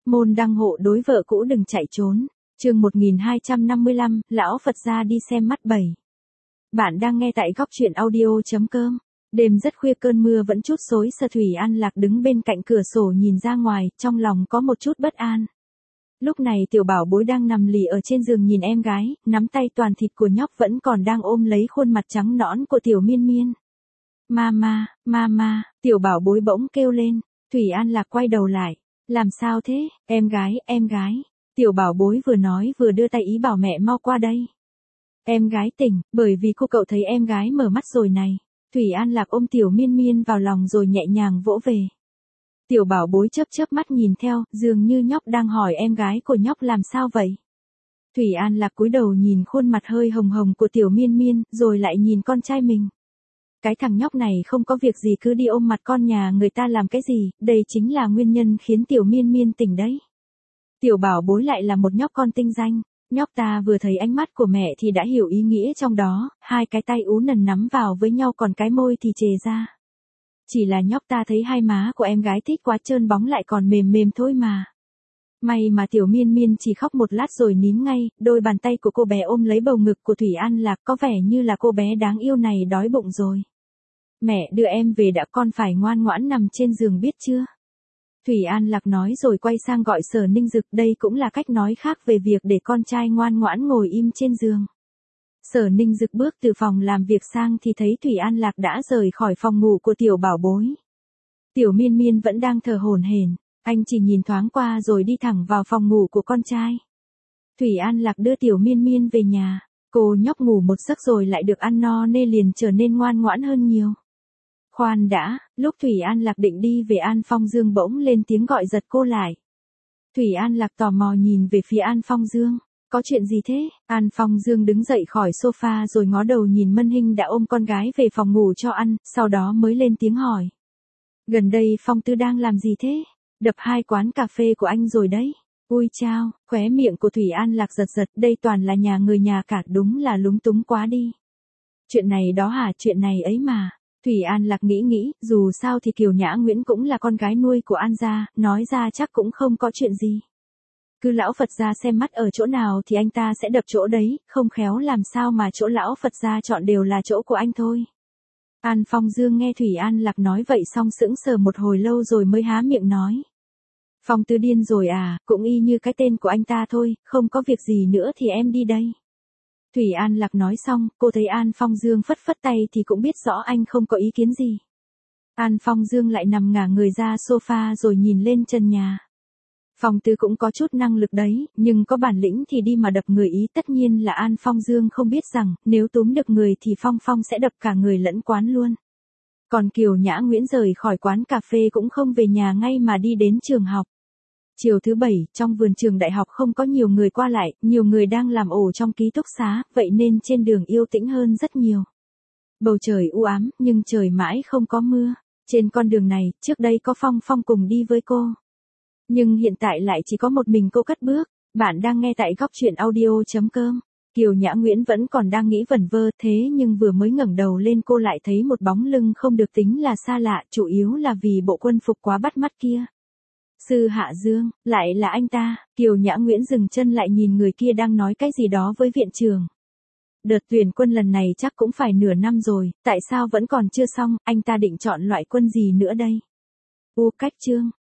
Môn đăng hộ đối vợ cũ đừng chạy trốn. Chương 1255, lão Phật gia đi xem mắt 7. Bạn đang nghe tại góc truyện audio.com. Đêm rất khuya cơn mưa vẫn trút xối, Sở Thủy An Lạc đứng bên cạnh cửa sổ nhìn ra ngoài, trong lòng có một chút bất an. Lúc này tiểu bảo bối đang nằm lì ở trên giường nhìn em gái, nắm tay toàn thịt của nhóc vẫn còn đang ôm lấy khuôn mặt trắng nõn của tiểu miên miên. Mama, mama, tiểu bảo bối bỗng kêu lên. Thủy An Lạc quay đầu lại. Làm sao thế, em gái. Tiểu bảo bối vừa nói vừa đưa tay ý bảo mẹ mau qua đây. Em gái tỉnh, bởi vì cô cậu thấy em gái mở mắt rồi này. Thủy An Lạc ôm tiểu miên miên vào lòng rồi nhẹ nhàng vỗ về. Tiểu bảo bối chớp mắt nhìn theo, dường như nhóc đang hỏi em gái của nhóc làm sao vậy. Thủy An Lạc cúi đầu nhìn khuôn mặt hơi hồng hồng của tiểu miên miên, rồi lại nhìn con trai mình. Cái thằng nhóc này không có việc gì cứ đi ôm mặt con nhà người ta làm cái gì, đây chính là nguyên nhân khiến tiểu miên miên tỉnh đấy. Tiểu bảo bối lại là một nhóc con tinh danh, nhóc ta vừa thấy ánh mắt của mẹ thì đã hiểu ý nghĩa trong đó, hai cái tay ú nần nắm vào với nhau còn cái môi thì chề ra. Chỉ là nhóc ta thấy hai má của em gái thích quá trơn bóng lại còn mềm mềm thôi mà. May mà tiểu miên miên chỉ khóc một lát rồi nín ngay, đôi bàn tay của cô bé ôm lấy bầu ngực của Thủy An Lạc có vẻ như là cô bé đáng yêu này đói bụng rồi. Mẹ đưa em về đã, con phải ngoan ngoãn nằm trên giường biết chưa? Thủy An Lạc nói rồi quay sang gọi Sở Ninh Dực, đây cũng là cách nói khác về việc để con trai ngoan ngoãn ngồi im trên giường. Sở Ninh Dực bước từ phòng làm việc sang thì thấy Thủy An Lạc đã rời khỏi phòng ngủ của tiểu bảo bối. Tiểu miên miên vẫn đang thở hổn hển, anh chỉ nhìn thoáng qua rồi đi thẳng vào phòng ngủ của con trai. Thủy An Lạc đưa tiểu miên miên về nhà, cô nhóc ngủ một giấc rồi lại được ăn no nên liền trở nên ngoan ngoãn hơn nhiều. Khoan đã, lúc Thủy An Lạc định đi về An Phong Dương bỗng lên tiếng gọi giật cô lại. Thủy An Lạc tò mò nhìn về phía An Phong Dương. Có chuyện gì thế? An Phong Dương đứng dậy khỏi sofa rồi ngó đầu nhìn Mân Hinh đã ôm con gái về phòng ngủ cho ăn, sau đó mới lên tiếng hỏi. Gần đây Phong Tư đang làm gì thế? Đập hai quán cà phê của anh rồi đấy. Ui chao, khóe miệng của Thủy An Lạc giật, đây toàn là nhà người nhà cả, đúng là lúng túng quá đi. Chuyện này đó hả, chuyện này ấy mà. Thủy An Lạc nghĩ, dù sao thì Kiều Nhã Nguyễn cũng là con gái nuôi của An gia, nói ra chắc cũng không có chuyện gì. Cứ lão Phật gia xem mắt ở chỗ nào thì anh ta sẽ đập chỗ đấy, không khéo làm sao mà chỗ lão Phật gia chọn đều là chỗ của anh thôi. An Phong Dương nghe Thủy An Lạc nói vậy xong sững sờ một hồi lâu rồi mới há miệng nói. Phong Tư điên rồi à, cũng y như cái tên của anh ta thôi, không có việc gì nữa thì em đi đây. Thủy An Lạc nói xong, cô thấy An Phong Dương phất phất tay thì cũng biết rõ anh không có ý kiến gì. An Phong Dương lại nằm ngả người ra sofa rồi nhìn lên trần nhà. Phong Tư cũng có chút năng lực đấy, nhưng có bản lĩnh thì đi mà đập người ý, tất nhiên là An Phong Dương không biết rằng, nếu túm được người thì Phong sẽ đập cả người lẫn quán luôn. Còn Kiều Nhã Nguyễn rời khỏi quán cà phê cũng không về nhà ngay mà đi đến trường học. Chiều thứ Bảy, trong vườn trường đại học không có nhiều người qua lại, nhiều người đang làm ổ trong ký túc xá, vậy nên trên đường yên tĩnh hơn rất nhiều. Bầu trời u ám, nhưng trời mãi không có mưa. Trên con đường này, trước đây có Phong cùng đi với cô. Nhưng hiện tại lại chỉ có một mình cô cất bước. Bạn đang nghe tại góc truyện audio.com. Kiều Nhã Nguyễn vẫn còn đang nghĩ vẩn vơ, thế nhưng vừa mới ngẩng đầu lên cô lại thấy một bóng lưng không được tính là xa lạ, chủ yếu là vì bộ quân phục quá bắt mắt kia. Sư Hạ Dương, lại là anh ta. Kiều Nhã Nguyễn dừng chân lại nhìn người kia đang nói cái gì đó với viện trưởng. Đợt tuyển quân lần này chắc cũng phải nửa năm rồi, tại sao vẫn còn chưa xong, anh ta định chọn loại quân gì nữa đây? Cách Trương,